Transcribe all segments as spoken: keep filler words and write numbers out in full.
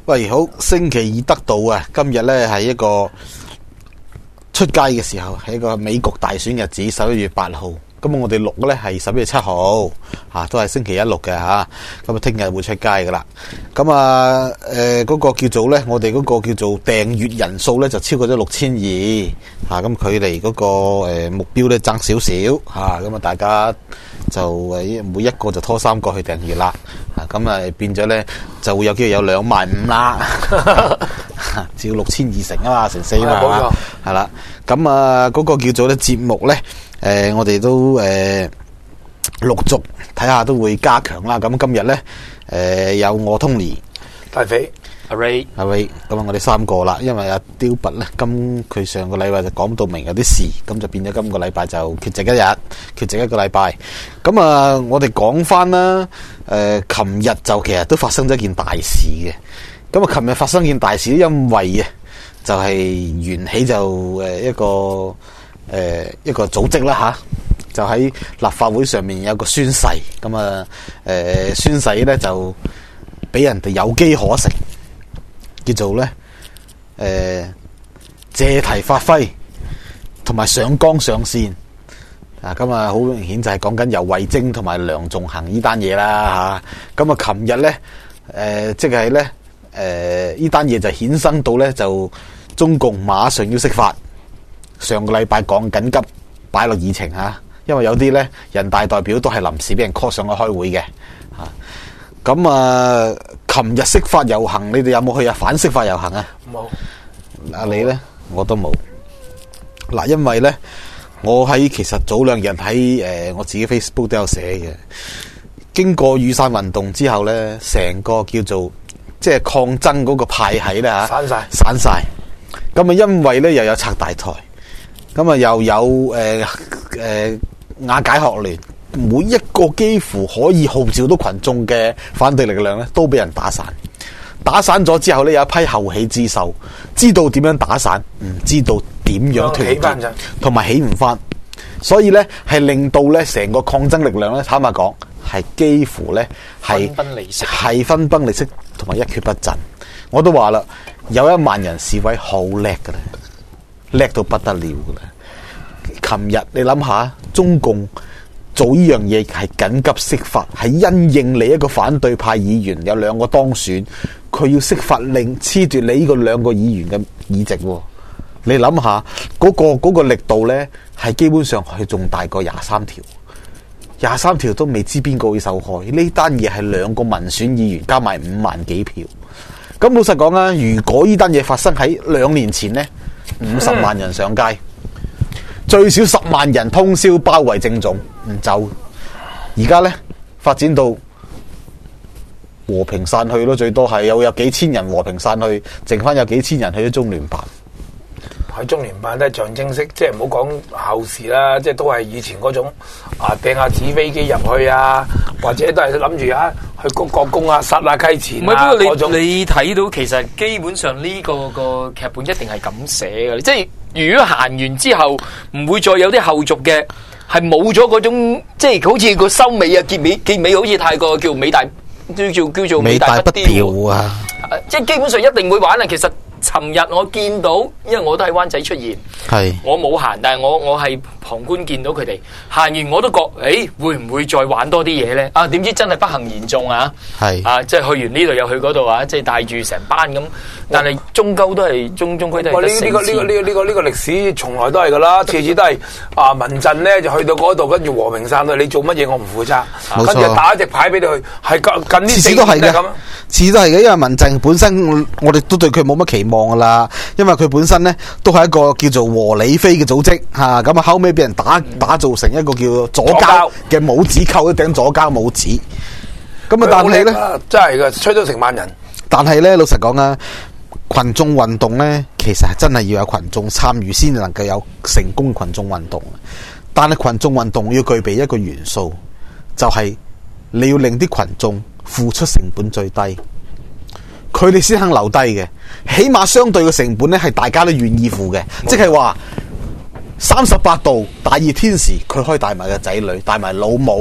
喂，好，星期二得到啊！今日咧係一個出街嘅時候，係一個美國大選日子，十一月八號。咁我哋錄嘅咧係十一月七號，吓都係星期一錄嘅吓。咁啊，聽日會出街噶啦。咁啊，誒、呃，嗰、那個叫做咧，我哋嗰個叫做訂閱人數咧就超過咗六千二，吓咁距離嗰個誒目標咧爭少少吓。咁啊，大家就誒每一個就拖三個去訂閱啦。啊，咁啊變咗咧就會有機會有兩萬五啦。只要六千二成啊嘛，成四嘛，係嘛，係啦。咁啊，嗰個叫做咧節目咧。誒、呃，我哋都誒陸續睇下都會加強啦。咁今日咧，誒、呃、有我 Tony、 大肥、阿 Ray、 阿 Ray，咁啊我哋三個啦。因為阿刁拔咧，今佢上個禮拜就講到明有啲事，咁就變咗今個禮拜就缺席一日，缺席一個禮拜。咁啊，我哋講翻啦。誒、呃，琴日就其實都發生咗一件大事嘅。咁啊，琴日發生件大事，因為啊，就係、是、緣起就誒一個。誒、呃，一個組織啦吓，就喺立法會上面有個宣誓，咁啊，誒、呃，宣誓咧就俾人哋有機可乘，叫做咧，誒、呃，借題發揮，同埋上綱上線，啊，咁啊，好明顯就係講緊游蕙禎同埋梁頌恆呢單嘢啦吓，咁啊，琴日咧，誒、呃，即係咧，誒、呃，呢單嘢就衍生到咧，就中共馬上要釋法。上個禮拜講緊急擺落議程吓，因為有啲咧人大代表都係臨時俾人 call 上去開會嘅吓。咁啊，琴日釋法遊行，你哋有冇去啊？反釋法遊行啊？冇。啊，你咧？我都冇。嗱，因為咧，我喺其實早兩日喺誒我自己 Facebook 都有寫嘅。經過雨傘運動之後咧，成個叫做即係抗爭嗰個派系咧吓，散晒，散晒。咁啊，因為咧又有拆大台。咁啊，又有誒誒瓦解學聯，每一個幾乎可以號召到群眾嘅反對力量咧，都俾人打散。打散咗之後咧，有一批後起之秀，知道點樣打散，唔知道點樣團結，同埋起唔翻。所以咧，係令到咧成個抗爭力量咧，坦白講，係幾乎咧係分崩離析，係分崩離析，同埋一蹶不振。我都話啦，有一萬人示威好叻噶啦。叻到不得了噶啦！琴日你諗下，中共做呢樣嘢係緊急釋法，係因應你一個反對派議員有兩個當選，佢要釋法令褫奪你呢個兩個議員嘅議席。你諗下嗰個嗰個力度呢，係基本上係仲大過廿三條，廿三條都未知邊個會受害。呢單嘢係兩個民選議員加埋五萬幾票。咁老實講啊，如果呢單嘢發生喺兩年前呢，五十萬人上街，最少十萬人通宵包圍政總唔走。而家咧發展到和平散去咯，最多係有有幾千人和平散去，剩翻有幾千人去咗中聯辦。 喺中聯辦都係象徵式，即係唔好講後事啦，即係都係以前嗰種啊掟下紙飛機入去啊，或者都係諗住啊去谷國公啊、殺下溪錢啊。 唔係，不過你你睇到其實基本上呢個個劇本一定係咁寫嘅，即係如果行完之後唔會再有啲後續嘅，係冇咗嗰種即係好似個收尾啊結尾結尾好似太過叫美大叫做叫做美大不掉啊！即係基本上一定會玩啦。其實。尋日我見到，因為我都喺灣仔出現，係我冇行，但係我我係旁觀見到佢哋行完，我都覺，誒會唔會再玩多啲嘢咧？啊，點知真係不幸言中啊！係啊，即係去完呢度又去嗰度啊，即係帶住成班咁，但係終究都係中中區都係得四次。呢個呢個呢個呢個呢個歷史從來都係噶啦，次次都係啊民陣咧就去到嗰度，跟住和平散去，你做乜嘢我唔負責，跟住打一隻牌俾你去，係近近呢四年都係咁， 次次都係嘅，因為民陣本身我哋都對佢冇乜期望噶啦，因為佢本身咧都係一個叫做和理非嘅組織吓，咁啊後尾俾人打打造成一個叫做左膠嘅帽子，扣一頂左膠帽子，咁啊但係咧真係嘅，吹到成萬人。 但係咧老實講啊，群眾運動咧其實係真係要有群眾參與先能夠有成功群眾運動，但係群眾運動要具備一個元素，就係你要令啲群眾付出成本最低。佢哋先肯留低嘅，起碼相對嘅成本咧係大家都願意付嘅，即係話三十八度大熱天時，佢可以帶埋個仔女，帶埋老母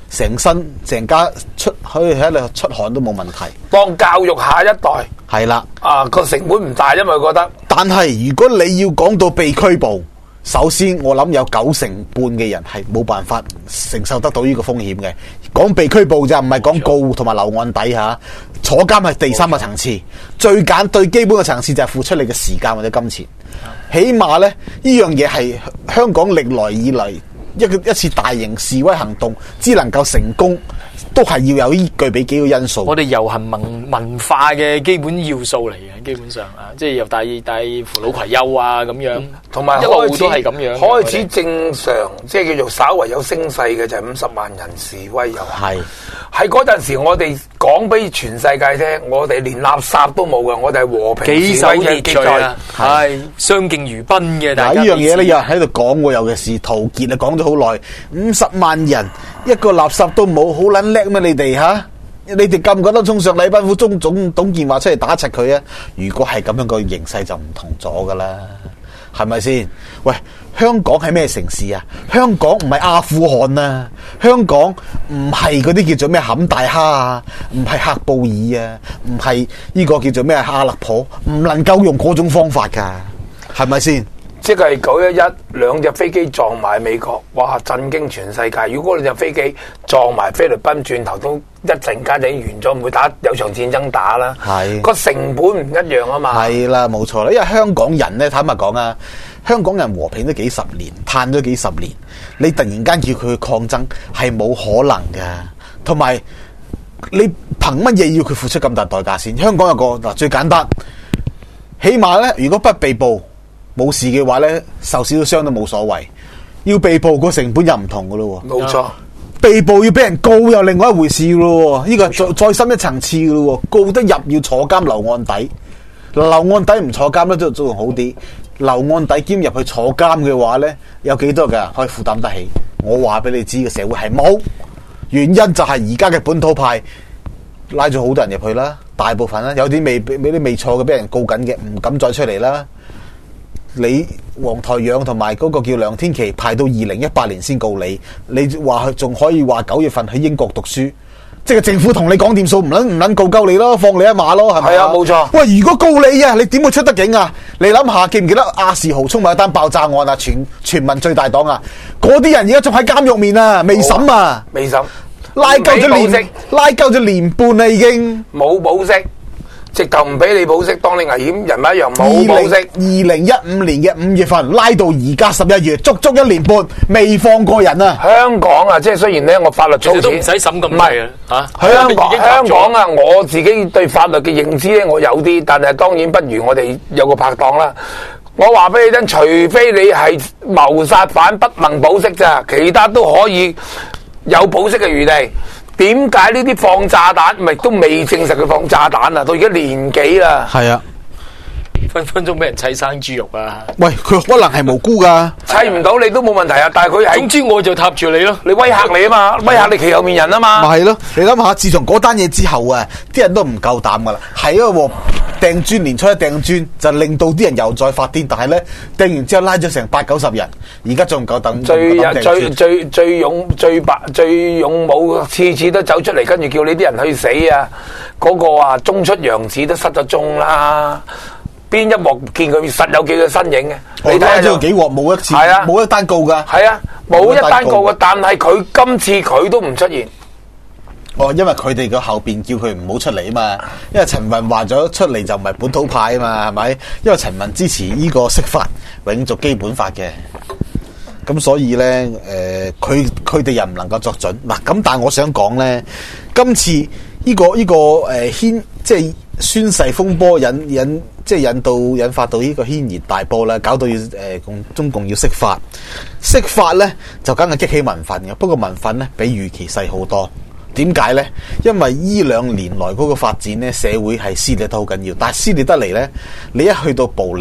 成身成家出可以喺度出汗都冇問題。 當教育下一代係啦， 啊個成本唔大，因為覺得。 但係如果你要講到被拘捕，首先我諗有九成半嘅人係冇辦法承受得到呢個風險嘅。講被拘捕就唔係講告同埋留案底下，坐監係第三個層次，最簡最基本嘅層次就係付出你嘅時間或者金錢。起碼呢，呢樣嘢係香港歷來以嚟一個一次大型示威行動只能夠成功，都係要有呢具備幾個因素。 我哋遊行文文化嘅基本要素嚟嘅，基本上啊，即係又帶帶扶老攜幼啊咁樣， 同埋一路都係咁樣。 開始正常，即係叫做稍為有聲勢嘅就係五十萬人示威遊行。 係喺嗰陣時，我哋講俾全世界聽，我哋連垃圾都冇嘅，我哋係和平幾守秩序啊，係相敬如賓嘅。 嗱，呢樣嘢咧，有人喺度講喎，尤其是陶傑啊，講咗好耐，五十萬人一個垃圾都冇，好撚叻咩？你哋吓？你哋咁覺得衝上禮賓府中總董建華出嚟打柒佢啊？如果係咁樣，個形勢就唔同咗噶啦，係咪先？喂，香港係咩城市啊？香港唔係阿富汗啊，香港唔係嗰啲叫做咩坎大哈啊，唔係喀布爾啊，唔係呢個叫做咩阿勒頗，唔能夠用嗰種方法噶，係咪先？ 即係九一一兩隻飛機撞埋美國，哇！震驚全世界。如果你隻飛機撞埋菲律賓，轉頭都一陣間就已經完咗，唔會打有場戰爭打啦。係個成本唔一樣啊嘛。係啦，冇錯啦。因為香港人咧，坦白講啊，香港人和平咗幾十年，嘆咗幾十年，你突然間叫佢去抗爭係冇可能噶。同埋你憑乜嘢要佢付出咁大代價先？香港有個嗱最簡單，起碼咧，如果不被捕。冇事嘅話咧，受少少傷都冇所謂。要被捕個成本又唔同噶咯，冇錯。被捕要俾人告又另外一回事咯，呢個係再再深一層次噶咯。告得入要坐監留案底，留案底唔坐監咧都仲好啲。留案底兼入去坐監嘅話咧，有幾多嘅可以負擔得起？我話俾你知，個社會係冇。原因就係而家嘅本土派拉咗好多人入去啦，大部分啦，有啲未俾啲未坐嘅俾人告緊嘅，唔敢再出嚟啦。你黃台仰同埋嗰個叫梁天琦排到二零一八年先告你，你話佢仲可以話九月份喺英國讀書，即係政府同你講掂數，唔撚唔撚告鳩你咯，放你一馬咯，係咪？係啊，冇錯。喂，如果告你啊，你點會出得境啊？你諗下，記唔記得亞視豪涌咪有單爆炸案啊？全全民最大黨啊，嗰啲人而家仲喺監獄面啊，未審啊，未審，拉鳩咗年，拉鳩咗年半啦，已經冇保釋。直頭唔俾你保釋，當你危險人物一樣冇保釋。二零一五年嘅五月份拉到而家十一月，足足一年半未放過人啊！香港啊，即係雖然咧，我法律粗淺都唔使審咁耐啊！嚇，香港香港啊，我自己對法律嘅認知咧，我有啲，但係當然不如我哋有個拍檔啦。我話俾你聽，除非你係謀殺犯，不能保釋咋，其他都可以有保釋嘅餘地。點解呢啲放炸彈咪都未證實佢放炸彈啊？到而家年幾啦？係啊，分分鐘俾人砌生豬肉啊！喂，佢可能係無辜噶，砌唔到你都冇問題啊！但係佢係總之我就踏住你咯，你威嚇你啊嘛，威嚇你其後面人啊嘛。咪係咯，你諗下，自從嗰單嘢之後啊，啲人都唔夠膽噶啦，係啊，掟磚年初一掟磚就令到啲人又再發癲，但係咧掟完之後拉咗成八九十人，而家仲唔夠等最最最最勇最白最勇武，次次都走出嚟，跟住叫你啲人去死啊！嗰、那個啊，中出洋子都失咗蹤啦。邊一幕見佢實有幾個身影嘅？你睇下咗幾鑊冇一次，係啊，冇一單告噶，係啊，冇一單告嘅。但係佢今次佢都唔出現。哦，因為佢哋個後邊叫佢唔好出嚟啊嘛。因為陳雲話咗出嚟就唔係本土派啊嘛，係咪？因為陳雲支持呢個釋法永續基本法嘅，咁所以咧，誒、呃，佢佢哋又唔能夠作準嗱。咁但係我想講咧，今次呢、這個呢、這個誒牽、呃、即係宣誓風波引引。即係引導引發到呢個軒然大波啦，搞到要誒共、呃、中共要釋法，釋法咧就梗係激起民憤嘅。不過民憤咧比預期細好多。點解咧？因為依兩年來嗰個發展咧，社會係撕裂得好緊要。但係撕裂得嚟咧，你一去到暴力，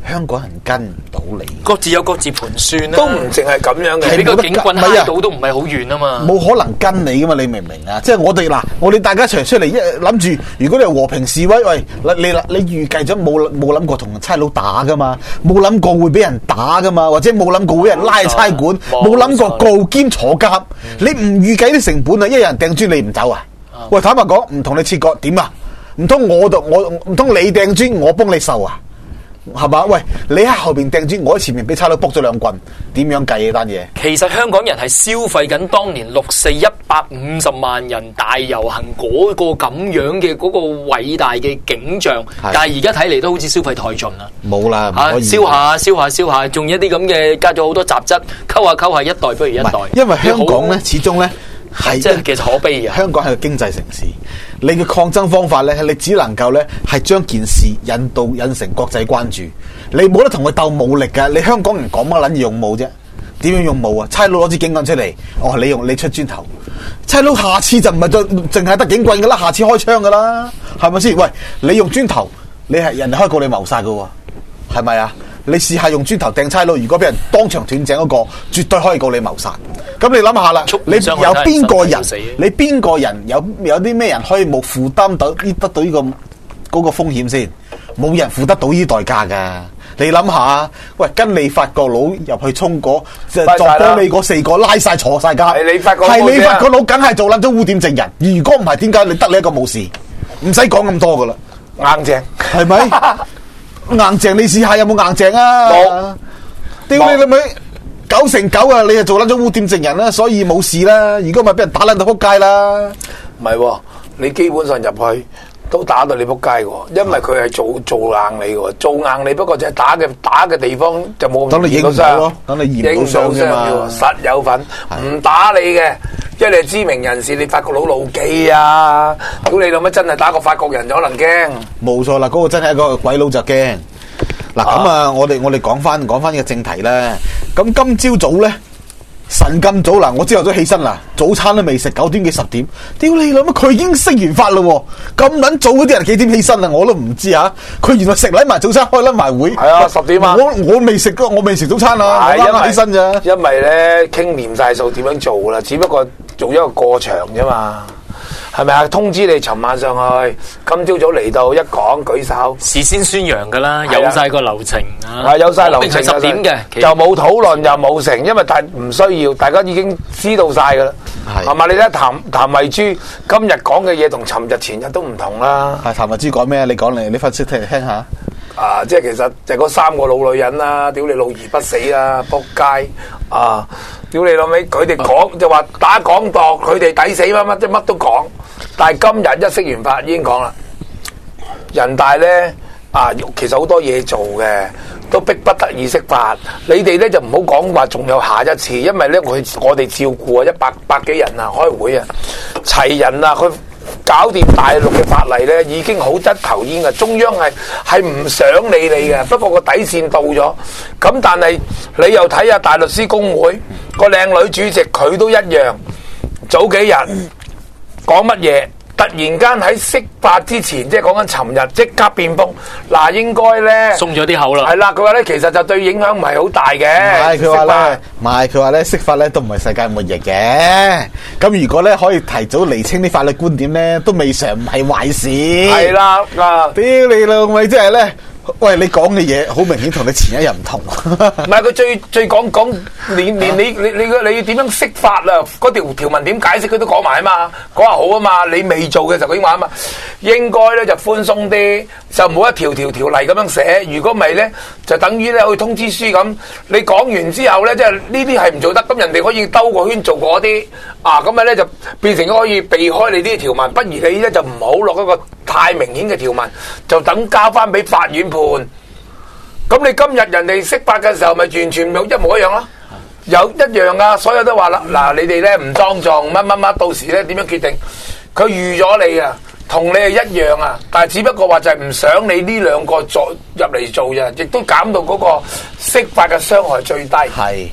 香港人跟唔到你， 各自有各自盤算啦。 都唔淨係咁樣嘅， 呢個警棍揩係啊到都唔係好遠啊嘛。 冇可能跟你噶嘛，你明唔明啊？即係我哋嗱，我哋大家一齊出嚟，一諗住，如果你係和平示威，喂，你你你預計咗冇冇諗過同差佬打噶嘛？冇諗過會俾人打噶嘛？或者冇諗過會俾人拉去差館？冇諗過告兼坐監？你唔預計啲成本啊？一人掟磚你唔走啊？喂，坦白講，唔同你切割點啊？唔通我度我唔通你掟磚我幫你受啊？係嘛？喂，你喺後邊掟磚，我喺前面俾差佬卜咗兩棍，點樣計呢單嘢？ 其實香港人係消費緊當年六四一百五十萬人大遊行嗰個咁樣嘅嗰個偉大嘅景象，但係而家睇嚟都好似消費太盡啦。 冇啦， 嚇燒下燒下燒下，仲有一啲咁嘅加咗好多雜質，溝下溝下，一代不如一代。 因為香港咧，始終咧。係即係其實可悲嘅。 香港係個經濟城市，你嘅抗爭方法咧，你只能夠咧係將件事引導引成國際關注。你冇得同佢鬥武力㗎，你香港人講乜撚嘢用武啫？點樣用武啊？差佬攞支警棍出嚟，哦，你用你出磚頭，差佬下次就唔係再淨係得警棍㗎啦，下次開槍㗎啦，係咪先？喂，你用磚頭，你係人哋可以告你謀殺㗎喎，係咪啊？你試下用磚頭掟差佬，如果俾人當場斷正嗰個，絕對可以告你謀殺。咁你諗下啦，你有邊個人？你邊個人有有啲咩人可以冇負擔到呢得到呢、這個嗰、那個風險先？冇人付得到呢代價噶。你諗下，喂，跟你法國佬入去衝過，就撞到你嗰四個拉晒坐晒監， 係你法國佬， 係你法國佬，梗係做撚咗污點證人。如果唔係，點解你得你一個冇事？唔使講咁多噶啦， 硬正係咪？硬淨，你試下有冇硬淨啊？冇，屌你老味，九成九啊！你係做撚咗污點證人啦，所以冇事啦。如果咪俾人打撚到撲街啦。 唔係，你基本上入去都打到你撲街嘅，因為佢係做做硬你嘅，做硬你。不過就係打嘅打嘅地方就冇咁等你影到傷咯，等你驗到傷啫嘛。 實有份，唔打你嘅。因為你係知名人士，你法國佬老記啊！屌你老乜真係打個法國人就可能驚。 冇錯啦，嗰、那個真係一個鬼佬就驚。嗱咁啊，我哋我哋講翻講翻呢個正題啦。咁今朝早咧，神咁早啦，我朝頭早起身啦，早餐都未食，九點幾十點。屌你老乜，佢已經釋完法啦，咁撚早嗰啲人幾點起身啊？我都唔知啊。佢原來食撚埋早餐，開撚埋會。 係啊，十點啊。 我我未食我未食早餐啊。我啱啱起身咋。 因為咧傾掂晒數點樣做啦，只不過。做一個過場啫嘛，係咪啊？通知你尋晚上去，今朝早嚟到一講舉手， 事先宣揚噶啦，有晒個流程啊， 係有晒流程， 十點嘅， 就冇討論又冇成，因為但唔需要，大家已經知道晒噶啦，係嘛？你睇譚譚慧珠今日講嘅嘢同尋日前日都唔同啦。 係譚慧珠講咩？你講嚟，你分析聽嚟聽下。 啊，即係其實就嗰三個老女人啦，屌你老而不死啦，仆街啊！屌你老味，佢哋講就話打港獨，佢哋抵死乜乜，即係乜都講。但係今日一釋完法已經講啦，人大咧啊，其實好多嘢做嘅，都逼不得已釋法。你哋咧就唔好講話仲有下一次，因為咧佢我哋照顧啊一百百幾人啊開會啊齊人啊佢。搞掂大陸嘅法例咧，已經好得頭煙嘅。中央係係唔想理你嘅，不過個底線到咗。咁但係你又睇下大律師公會個靚女主席，佢都一樣。早幾日講乜嘢？突然間喺釋法之前，即係講緊尋日，即刻變風。嗱，應該咧鬆咗啲口啦。 係啦，佢話咧其實就對影響唔係好大嘅。 唔係佢話咧，唔係佢話咧，釋法咧都唔係世界末日嘅。咁如果咧可以提早釐清啲法律觀點咧，都未嘗唔係壞事。 係啦，啊！ 屌你老味，即係咧。喂，你講嘅嘢好明顯同你前一日唔同。 唔係佢最最講講連連你你你你點樣釋法啊？嗰條條文點解釋佢都講埋啊嘛，講下好啊嘛。你未做嘅時候佢已經話啊嘛，應該咧就寬鬆啲，就唔好一條條條例咁樣寫。如果唔係咧，就等於咧好似通知書咁。你講完之後咧，即係呢啲係唔做得，咁人哋可以兜個圈做嗰啲啊，咁啊咧就變成可以避開你啲條文。不如你咧就唔好落一個太明顯嘅條文，就等交翻俾法院判。咁你今日人哋釋法嘅時候，咪完全冇一模一樣咯？有一樣啊，所有都話啦，嗱，你哋咧唔莊重乜乜乜，到時咧點樣決定？佢預咗你啊，同你係一樣啊，但係只不過話就係唔想你呢兩個做入嚟做啫，亦都減到嗰個釋法嘅傷害最低。 係，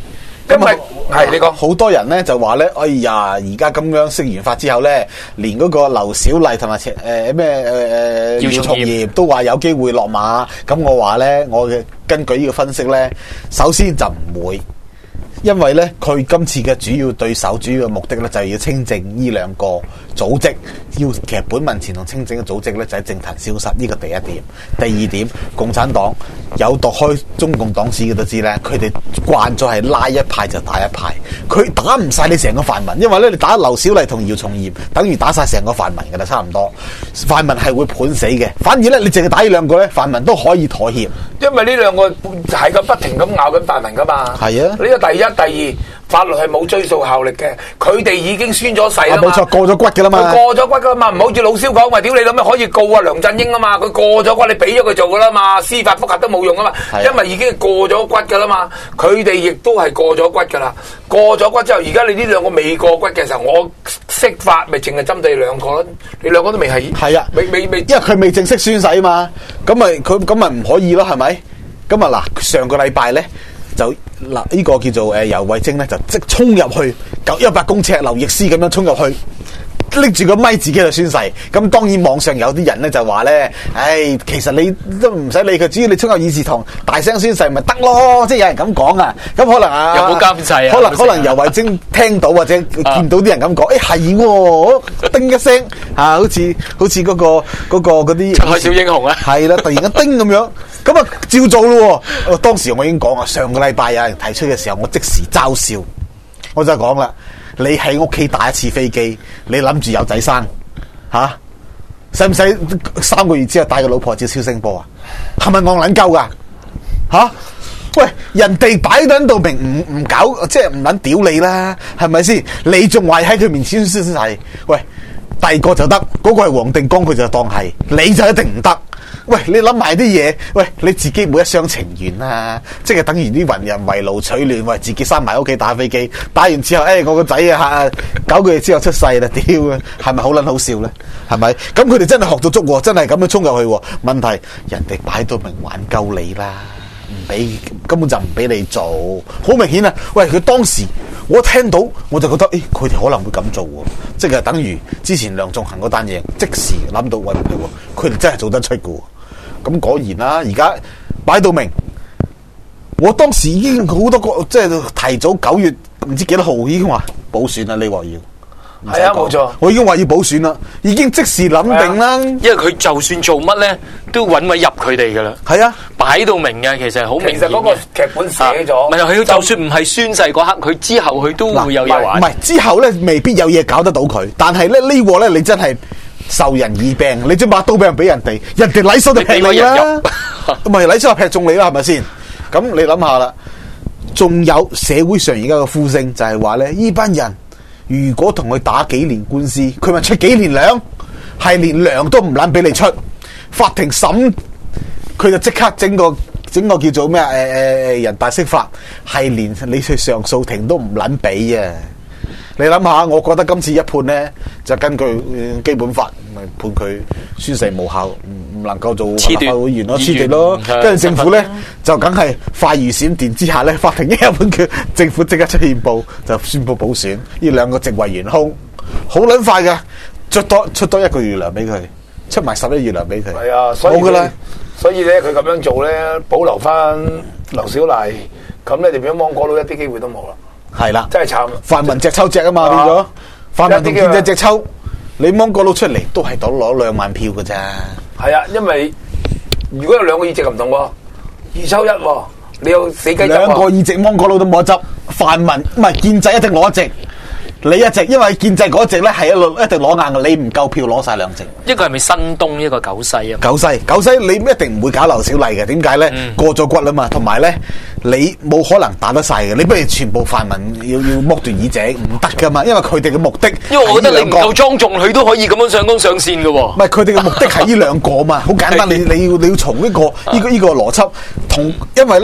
因為係你講好多人咧就話咧，哎呀，而家咁樣釋完法之後咧，連嗰個劉小麗同埋誒咩誒誒姚松炎都話有機會落馬。咁我話咧，我嘅根據呢個分析咧，首先就唔會。因為咧，佢今次嘅主要對手、主要嘅目的咧，就係要清正呢兩個組織。要其實本民前同清正嘅組織咧，就喺政壇消失。呢個第一點。第二點，共產黨有讀開中共黨史嘅都知咧，佢哋慣咗係拉一派就打一派，佢打唔晒你成個泛民，因為咧你打劉小麗同姚松炎，等於打晒成個泛民㗎啦，差唔多。泛民係會判死嘅，反而咧你淨係打呢兩個咧，泛民都可以妥協。 因為呢兩個係咁不停咁咬緊泛民噶嘛。 係啊， 呢個第一、第二，法律係冇追溯效力嘅，佢哋已經宣咗誓啦嘛。 冇錯，過咗骨噶啦嘛。 佢過咗骨噶啦嘛，唔好似老蕭講話，屌你諗咩可以告啊梁振英啊嘛？佢過咗骨，你俾咗佢做噶啦嘛，司法覆核都冇用啊嘛， 係啊， 因為已經係過咗骨噶啦嘛。佢哋亦都係過咗骨噶啦，過咗骨之後，而家你呢兩個未過骨嘅時候，我釋法咪淨係針對兩個咯，你兩個都未係。 係啊， 未未未， 因為佢未正式宣誓啊嘛，咁咪佢咁咪唔可以咯，係咪？咁啊嗱，上個禮拜咧就嗱呢、這個叫做誒游蕙禎咧就即衝入去九一百公尺劉易斯咁樣衝入去，拎住個咪自己就宣誓。咁當然網上有啲人咧就話咧，唉，其實你都唔使理佢，只要你衝入議事堂大聲宣誓咪得咯，即係有人咁講啊。咁可能啊， 有冇監誓啊？ 可能可能游蕙禎聽到或者見到啲人咁講，誒係喎，叮一聲啊，好似好似嗰個嗰個嗰啲出海小英雄啊， 係啦，突然間叮咁樣，咁啊照做咯喎。當時我已經講啊，上個禮拜有人提出嘅時候，我即時嘲笑，我就講啦。你喺屋企打一次飛機，你諗住有仔生吓，使唔使三個月之後帶個老婆照超聲波啊？係咪戇撚鳩噶吓？喂，人哋擺喺度明唔唔搞，即係唔撚屌你啦，係咪先？你仲話喺佢面前先係？喂，第二個就得，嗰、那個係黃定光，佢就當係，你就一定唔得。喂，你諗埋啲嘢，喂，你自己冇一廂情願啊！即係等於啲雲人圍爐取暖，喂，自己閂埋屋企打飛機，打完之後，誒、哎，我個仔啊，九個月之後出世啦，屌啊，係咪好撚好笑咧？係咪？咁佢哋真係學到足，真係咁樣衝入去。問題人哋擺到明玩夠你啦，唔俾，根本就唔俾你做，好明顯啊！喂，佢當時我聽到我就覺得，誒，佢哋可能會咁做喎，即係等於之前梁頌恆嗰單嘢，即時諗到，喂，唔係喎，佢哋真係做得出嘅喎。咁果然啦，而家擺到明，我當時已經好多個，即係提早九月唔知幾多號已經話補選啦。你話要係啊，冇錯， 我已經話要補選啦，已經即時諗定啦。 因為佢就算做乜咧，都揾位入佢哋噶啦。 係啊， 擺到明嘅，其實好明顯嘅。 其實嗰個劇本寫咗， 唔係佢就算唔係宣誓嗰刻，佢之後佢都會有嘢玩。 唔係之後咧，未必有嘢搞得到佢，但係咧呢鑊咧，你真係受人以病，你將把刀俾人俾人哋，人哋禮手就劈你啦，唔係禮手就劈中你啦，係咪先？咁你諗下啦，仲有社會上而家嘅呼聲就係話咧，呢班人如果同佢打幾年官司，佢咪出幾年糧，係連糧都唔撚俾你出，法庭審佢就即刻整個整個叫做咩誒誒人大釋法，係連你去上訴庭都唔撚俾啊！你諗下，我覺得今次一判咧，就根據基本法，咪判佢宣誓無效，唔唔能夠做立法會議員咯，褫奪咯。跟住政府咧就梗係快如閃電之下咧，法庭一判佢，政府即刻出憲報就宣布補選，呢兩個席位懸空，好撚快噶，出多出多一個月糧俾佢，出埋十一月糧俾佢。 係啊，所以冇噶啦。 所以咧，佢咁樣做咧，保留翻劉小麗，咁你哋變咗芒果佬一啲機會都冇啦。 係啦， 真係慘。 泛民隻抽隻啊嘛，變咗泛民同建制隻抽，你芒果佬出嚟都係攞攞兩萬票噶咋。係啊，因為如果有兩個議席唔同喎，二抽一喎，你有死雞執。 兩個議席芒果佬都冇得執，泛民唔係建制一定攞一席。你一席，因為建制嗰席咧係一路一定攞硬嘅，你唔夠票攞晒兩席。 一個係咪新東，一個九西啊？ 九西九西，你一定唔會搞劉小麗嘅，點解咧？嗯、過咗骨啊嘛，同埋咧，你冇可能打得晒嘅，你不如全部泛民要要剝奪議席，唔得噶嘛，因為佢哋嘅目的， 因為我覺得你唔夠莊重，佢都可以咁樣上綱上線嘅喎。 唔係，佢哋嘅目的係呢兩個嘛，好簡單，你你要你要從呢、呢個呢、呢個呢、呢個邏輯同，因為咧。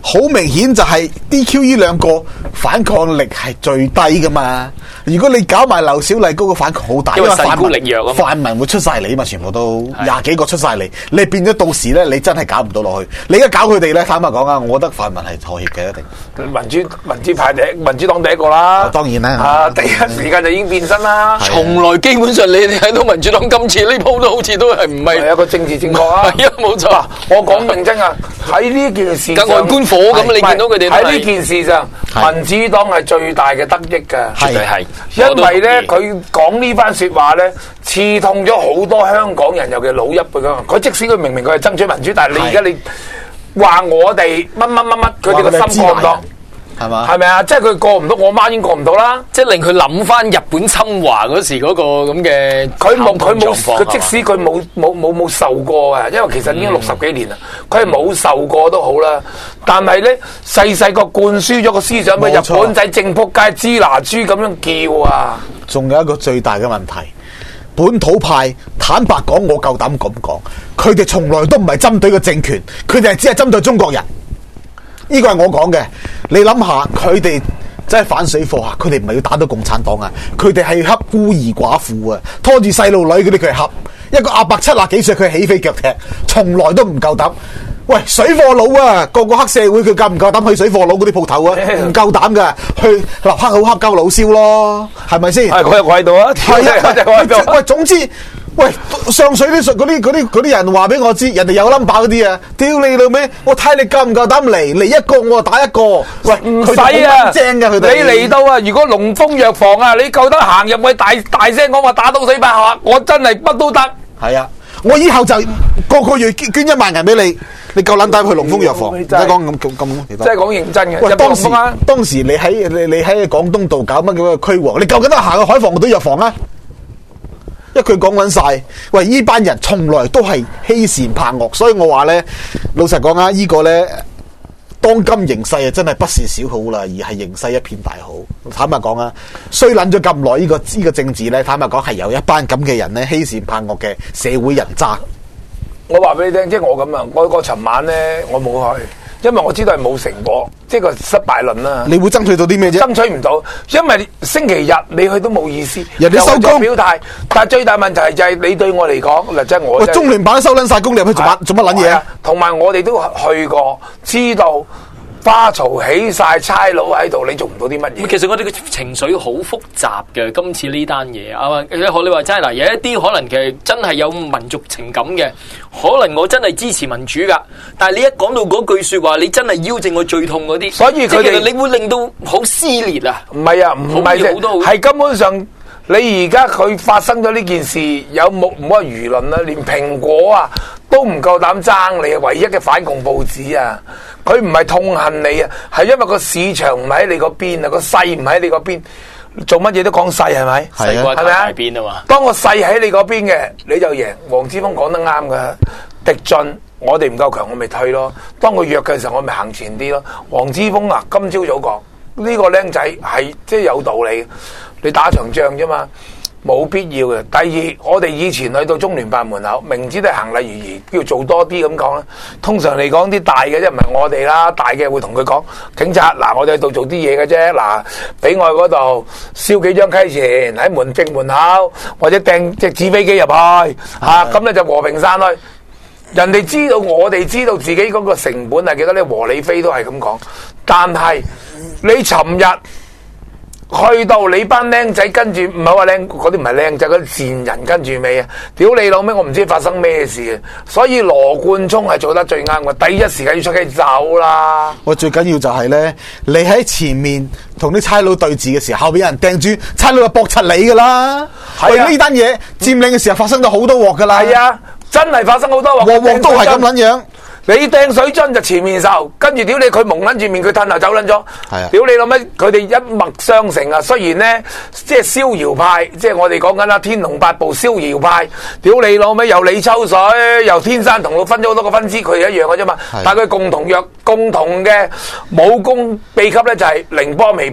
好明顯就係 D Q 呢兩個反抗力係最低噶嘛。如果你搞埋劉小麗嗰個反抗好大， 因為泛民力弱啊， 泛民會出晒嚟嘛，全部都廿幾個出晒嚟，你變咗到時咧，你真係搞唔到落去。你而家搞佢哋咧，坦白講啊，我覺得泛民係妥協嘅一定。 民主民主派第一民主黨第一個啦， 哦、當然啦， 啊第一時間就已經變身啦。 從來基本上你哋睇到民主黨今次呢鋪都好似都係唔係係一個政治正確啊。 係啊，冇錯。 我講認真啊，喺呢件事上， 隔岸觀火咁，你見到佢哋喺呢件事上，民主黨係最大嘅得益㗎。 絕對係， 因為咧佢講呢番説話咧，刺痛咗好多香港人，尤其老一輩嘅。佢即使佢明明佢係爭取民主，但係你而家你話我哋乜乜乜乜，佢哋個心過唔到。 係嘛？ 係咪啊？即係佢過唔到，我媽已經過唔到啦。 即係令佢諗翻日本侵華嗰時嗰個咁嘅， 佢冇佢冇佢即使佢冇冇冇冇受過啊，因為其實已經六十幾年啦，佢係冇受過都好啦。但係咧細細個灌輸咗個思想俾日本仔正仆街支拿豬咁樣叫啊！ 仲有一個最大嘅問題，本土派坦白講，我夠膽咁講，佢哋從來都唔係針對個政權，佢哋係只係針對中國人。呢個係我講嘅，你諗下，佢哋真係反水貨啊！佢哋唔係要打到共產黨啊，佢哋係恰孤兒寡婦啊，拖住細路女嗰啲佢係恰。一個阿伯七廿幾歲，佢起飛腳踢，從來都唔夠膽。喂，水貨佬啊，個個黑社會佢夠唔夠膽去水貨佬嗰啲鋪頭啊？唔夠膽噶，去立黑好黑鳩老蕭咯，係咪先？ 係佢又喺度啊！ 係啊，喂，總之。喂，上水啲嗰啲嗰啲嗰啲人話俾我知，人哋有 number 嗰啲啊，屌你老味！我睇你夠唔夠膽嚟，嚟一個我就打一個。喂， 唔使啊， 正㗎佢哋。 你嚟到啊，如果龍豐藥房啊，你夠膽行入去大大聲講話打到死百下，我真係乜都得。 係啊，我以後就個個月捐捐一萬人俾你，你夠膽帶去龍豐藥房？唔使講咁咁咁， 即係講認真嘅。 喂，當時當時你喺你你喺廣東道搞乜咁嘅驅蝗，你夠唔夠膽行去海防嗰啲藥房啊？因為佢講緊晒，喂，呢班人從來都係欺善怕惡，所以我話咧，老實講啊，呢個咧，當今形勢啊，真係不是小好啦，而係形勢一片大好。坦白講啊，衰捻咗咁耐，呢個呢個政治咧，坦白講係有一班咁嘅人咧，欺善怕惡嘅社會人渣。 我話俾你聽，即係我咁啊，我個尋晚咧，我冇去。因為我知道係冇成果，即係個失敗論啦。 你會爭取到啲咩啫？ 爭取唔到，因為星期日你去都冇意思。 人哋收工表態，但係最大問題就係你對我嚟講，嗱，即係我。喂， 中聯辦收撚晒工，你入去做乜做乜撚嘢啊？ 同埋我哋都去過，知道花槽起晒差佬喺度，你做唔到啲乜嘢？ 其實我哋嘅情緒好複雜嘅，今次呢單嘢啊，學你話齋嗱，有一啲可能其實真係有民族情感嘅，可能我真係支持民主噶，但係你一講到嗰句說話，你真係腰證我最痛嗰啲， 所以佢哋你會令到好撕裂啊！ 唔係啊，唔係啫，係根本上。你而家佢發生咗呢件事，有冇唔好話輿論啦，連蘋果啊都唔夠膽爭你，唯一嘅反共報紙啊，佢唔係痛恨你啊，係因為個市場唔喺你嗰邊啊，個勢唔喺你嗰邊，做乜嘢都講勢係咪？ 係啊，係咪啊？邊啊嘛？ 當個勢喺你嗰邊嘅，你就贏。黃之鋒講得啱噶，敵進我哋唔夠強，我咪退咯。當佢弱嘅時候，我咪行前啲咯。黃之鋒啊，今朝早講呢個僆仔係即係有道理。你打場仗啫嘛，冇必要嘅。第二，我哋以前去到中聯辦門口，明知都係行禮如儀，叫做多啲咁講啦。通常嚟講，啲大嘅即係唔係我哋啦，大嘅會同佢講，警察嗱，我哋喺度做啲嘢嘅啫，嗱，俾我嗰度燒幾張溪錢喺門正門口，或者掟隻紙飛機入去，吓咁咧就和平散去。人哋知道，我哋知道自己嗰個成本係幾多咧？和理非都係咁講，但係你尋日。去到你班僆仔跟住，唔係話僆，嗰啲唔係僆仔，嗰啲賤人跟住尾啊！屌你老味，我唔知發生咩事啊！所以羅冠聰係做得最啱嘅，第一時間要出機走啦！ 我最緊要就係咧，你喺前面同啲差佬對峙嘅時候，後邊有人掟住，差佬就駁柒你噶啦！係啊，呢單嘢佔領嘅時候發生咗好多鑊噶啦！係啊，真係發生好多鑊， 鑊鑊都係咁撚樣。 你掟水樽就前面受，跟住屌你佢蒙撚住面，佢褪頭走撚咗。係啊，屌你老味，佢哋一脈相承啊！雖然咧，即係逍遙派，即係我哋講緊啦，天龍八部逍遙派，屌你老味，由李秋水，由天山童姥分咗好多個分支，佢哋一樣嘅啫嘛。但係佢共同約共同嘅武功秘笈咧，就係凌波微步。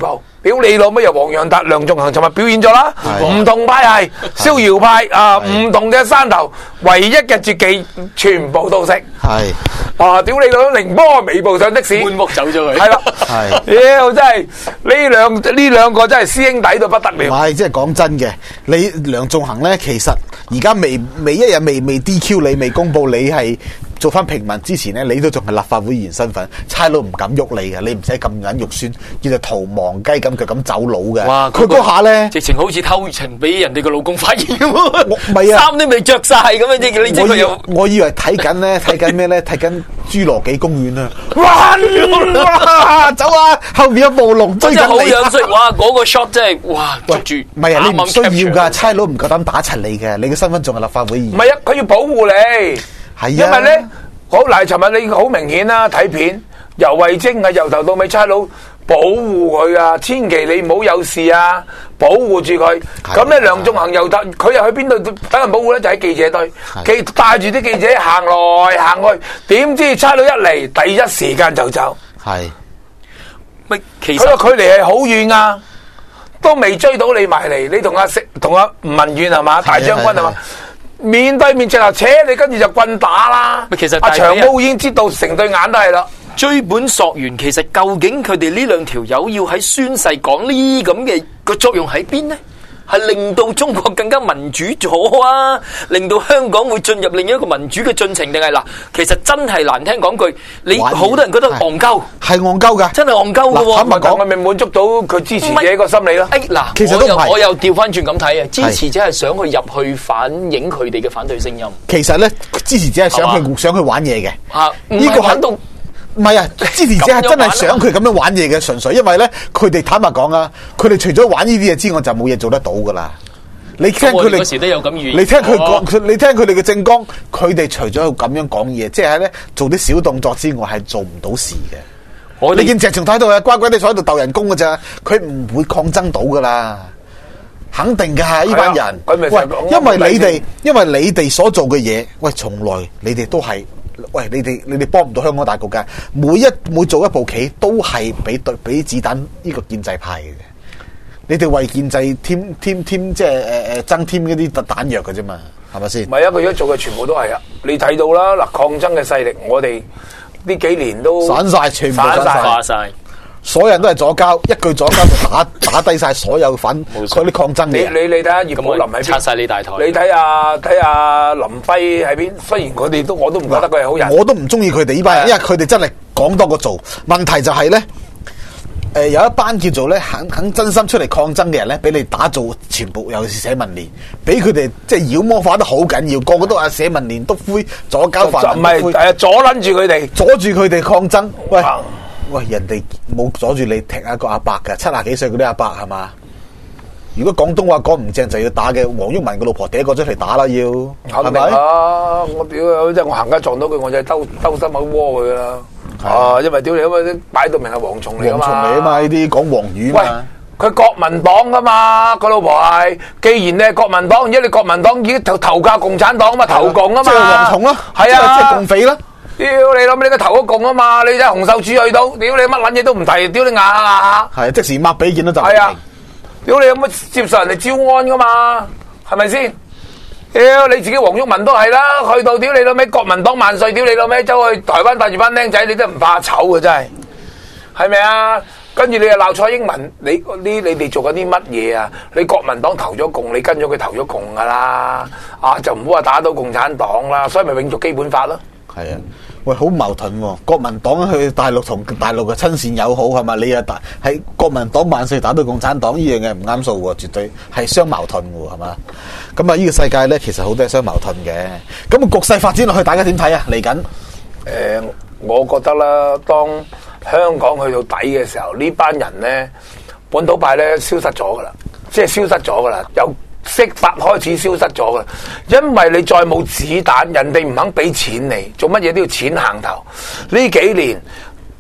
屌你老乜又黃洋達、梁頌恆尋日表演咗啦，唔同派系、逍遙派啊，唔同嘅山頭，唯一嘅絕技全部都識。 係啊，屌你老凌波微步上的士， 搬屋走咗佢。 係啦， 係妖真係呢兩呢兩個真係師兄弟到不得唔了。 係，即係講真嘅，你梁頌恆咧，其實而家未未一日未未 D Q 你，未公佈你係做翻平民之前咧，你都仲係立法會議員身份，差佬唔敢喐你嘅，你唔使咁撚肉酸，叫做逃亡雞咁腳咁走佬嘅。 哇！ 佢嗰下咧， 直情好似偷情俾人哋個老公發現咁喎， 唔係啊衫都未着晒咁樣啫，你知我以佢又我以為睇緊咧，睇緊咩咧？睇緊侏羅紀公園啊！哇！走啊！後面有暴龍追真係好緊你。 樣衰，哇！嗰個 shot 真係哇捉住， 唔係啊，你唔需要啱啱噶， capture 差佬唔夠膽打柒你嘅，你嘅身份仲係立法會議員。 唔係啊，佢要保護你， 係啊， 因為咧，好嗱，尋日你好明顯啦，睇片游慧晶啊，由頭到尾差佬保護佢啊，千祈你唔好有事啊，保護住佢。咁咧，梁頌恆又得，佢又去邊度等人保護咧？就喺記者隊，記帶住啲記者行來行去，點知差佬一嚟，第一時間就走。 係咪其佢實個距離係好遠啊，都未追到你埋嚟。你同阿食同阿吳文遠係嘛，大將軍係嘛，面對面直頭扯你，跟住就棍打啦。 其實阿大髀啊長毛已經知道成對眼都係啦。 追本溯源，其實究竟佢哋呢兩條友要喺宣誓講呢咁嘅個作用喺邊呢？係令到中國更加民主咗啊！令到香港會進入另一個民主嘅進程，定係嗱？其實真係難聽講句，你玩嘢好多人覺得戇鳩， 係戇鳩噶， 真係戇鳩嘅喎。 嗱坦白講我咪滿足到佢支持者個心理咯。 哎嗱， 其實都唔係我又我又調翻轉咁睇啊！支持者係想去入去反映佢哋嘅反對聲音其實咧支持者係想係去想去玩嘢嘅。 啊！唔呢個係係玩到唔係啊，支持者係真係想佢咁樣玩嘢嘅，純粹因為咧，佢哋坦白講啊，佢哋除咗玩呢啲嘢之外，就冇嘢做得到噶啦。你聽佢哋嗰時都有咁預言， 你聽佢哦講，佢你聽佢哋嘅政綱，佢哋除咗咁樣講嘢，即係咧做啲小動作之外，係做唔到事嘅。 我哋你見鄭松泰喺度啊，乖乖地坐喺度鬥人工噶咋，佢唔會抗爭到噶啦，肯定噶呢班人。 佢咪成日講喂，因為你哋，因為你哋所做嘅嘢，喂，從來你哋都係。喂，你哋你哋幫唔到香港大局嘅，每一每做一步棋都係俾對俾子彈呢個建制派嘅。你哋為建制添添添即係誒誒增添嗰啲彈藥嘅啫嘛，係咪先唔？係啊，佢而家做嘅全部都係啊！你睇到啦，嗱，抗爭嘅勢力，我哋呢幾年都散晒，全部散散晒化晒。 所有人都係左膠，一句左膠就打打低晒所有反嗰啲抗爭你嘅人。 你你睇下葉寶林喺邊？ 拆晒你大台。 你睇下睇下林輝喺邊？雖然佢哋都我都唔覺得佢係好人。 我都唔中意佢哋呢班人，因為佢哋真係講多過做。問題就係咧，誒有一班叫做咧肯肯真心出嚟抗爭嘅人咧，俾你打造全部，尤其是社民連，俾佢哋即係妖魔化得好緊要，個個都話社民連督灰左膠泛唔民督灰， 係誒阻撚住佢哋。 阻住佢哋抗爭。喂哇喂，人哋冇阻住你踢一個阿伯㗎，七廿幾歲嗰啲阿伯係嘛？如果廣東話講唔正就要打嘅，黃毓民個老婆第一個出嚟打啦，要係咪？ 肯定啊！我屌，即係我行街撞到佢，我就係兜兜心口窩佢噶啦。啊，因為屌你，因為擺到明係蝗蟲嚟噶蝗蟲嘛。 嚟啊嘛，呢啲講黃語喂嘛。， 佢國民黨噶嘛，個老婆係。既然你係國民黨，而家你國民黨已經投投靠共產黨啊嘛，投共啊嘛。 即係蝗蟲咯， 係即係即係啊共。匪啦。 屌你諗你個投咗共啊嘛，你睇洪秀柱去到，屌你乜撚嘢都唔提，屌你牙牙。 係即時抹鼻見到就係啊，屌你有乜接受人哋招安噶嘛？係咪先？屌你自己黃毓民都係啦，去到屌你老味國民黨萬歲，屌你老味走去台灣帶住班僆仔，你都唔怕醜啊！真係，係咪啊？跟住你又鬧蔡英文，你呢你哋做緊啲乜嘢啊？你國民黨投咗共，你跟咗佢投咗共噶啦，啊就唔好話打到共產黨啦，所以咪永續基本法咯。 係啊，喂，好矛盾喎！國民黨去大陸同大陸嘅親善友好係嘛？你又打喺國民黨萬歲打到共產黨呢樣嘢唔啱數喎，絕對係相矛盾喎，係嘛？咁啊，呢個世界咧其實好多係相矛盾嘅。咁個局勢發展落去，大家點睇啊？嚟緊誒，我覺得啦，當香港去到底嘅時候，呢班人咧，本土派咧消失咗噶啦，即係消失咗噶啦，由釋法開始消失咗噶啦，因為你再冇子彈，人哋唔肯俾錢你，做乜嘢都要錢行頭。呢幾年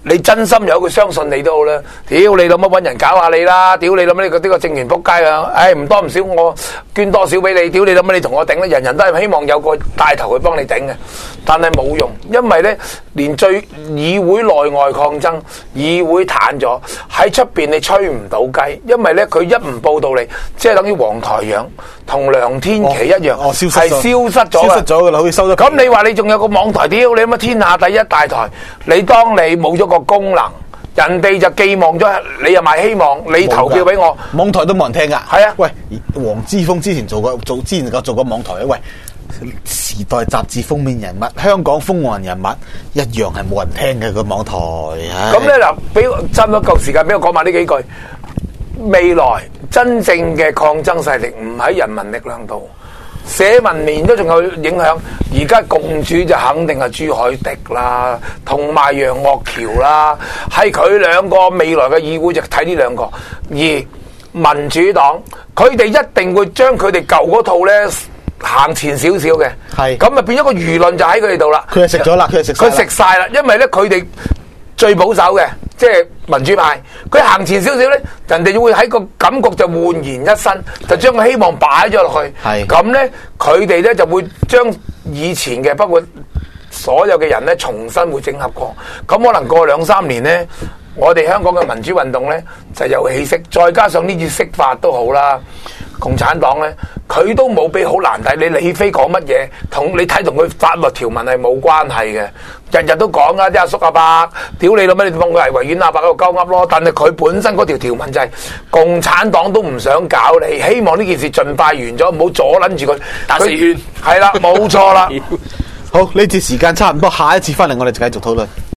你真心有佢相信你都好啦，屌你諗乜揾人搞下你啦，屌你諗乜呢個呢個政權仆街啊，唉唔多唔少我捐多少俾你，屌你諗乜你同我頂啦，人人都係希望有個帶頭去幫你頂嘅，但係冇用，因為咧連最議會內外抗爭，議會癱咗，喺出邊你吹唔到雞，因為咧佢一唔報道你，即係等於黃台仰同梁天琦一樣， 哦，消失係消失咗消失咗噶啦，好似收咗。 咁你話你仲有個網台，屌你乜天下第一大台，你當你冇咗個功能，人哋就寄望咗你，又賣希望，你投票俾我， 網台都冇人聽噶。 係啊， 喂，黃之鋒之前做過做之前夠做過網台，喂，時代雜誌封面人物，香港風雲人物，一樣係冇人聽嘅個網台。 咁咧嗱，俾差唔多夠時間，俾我講埋呢幾句。未來真正嘅抗爭勢力唔喺人民力量度，社民連都仲有影響。而家共主就肯定係朱凱廸啦，同埋楊岳橋啦，係佢兩個未來嘅議會就睇呢兩個。而民主黨佢哋一定會將佢哋舊嗰套咧行前少少嘅， 係咁啊變咗個輿論就喺佢哋度啦。 佢係食咗啦，佢係食佢食晒啦，因為咧佢哋最保守嘅，即係民主派，佢行前少少咧，人哋就會喺個感覺就煥然一新，就將個希望擺咗落去。 係咁咧，佢哋咧就會將以前嘅包括所有嘅人咧重新會整合過。咁可能過兩三年咧，我哋香港嘅民主運動咧就有起色，再加上呢次釋法都好啦。共產黨咧，佢都冇俾好難睇。你李飛講乜嘢，同你睇同佢法律條文係冇關係嘅。日日都講啊，啲阿叔阿伯，屌你老咩？你當佢係維園阿伯喺度鳩噏咯。但係佢本身嗰條條文就係、是、共產黨都唔想搞你，希望呢件事盡快完咗，唔好阻撚住佢打四圈。 係啦，冇錯啦。 好，呢節時間差唔多，下一次翻嚟我哋就繼續討論。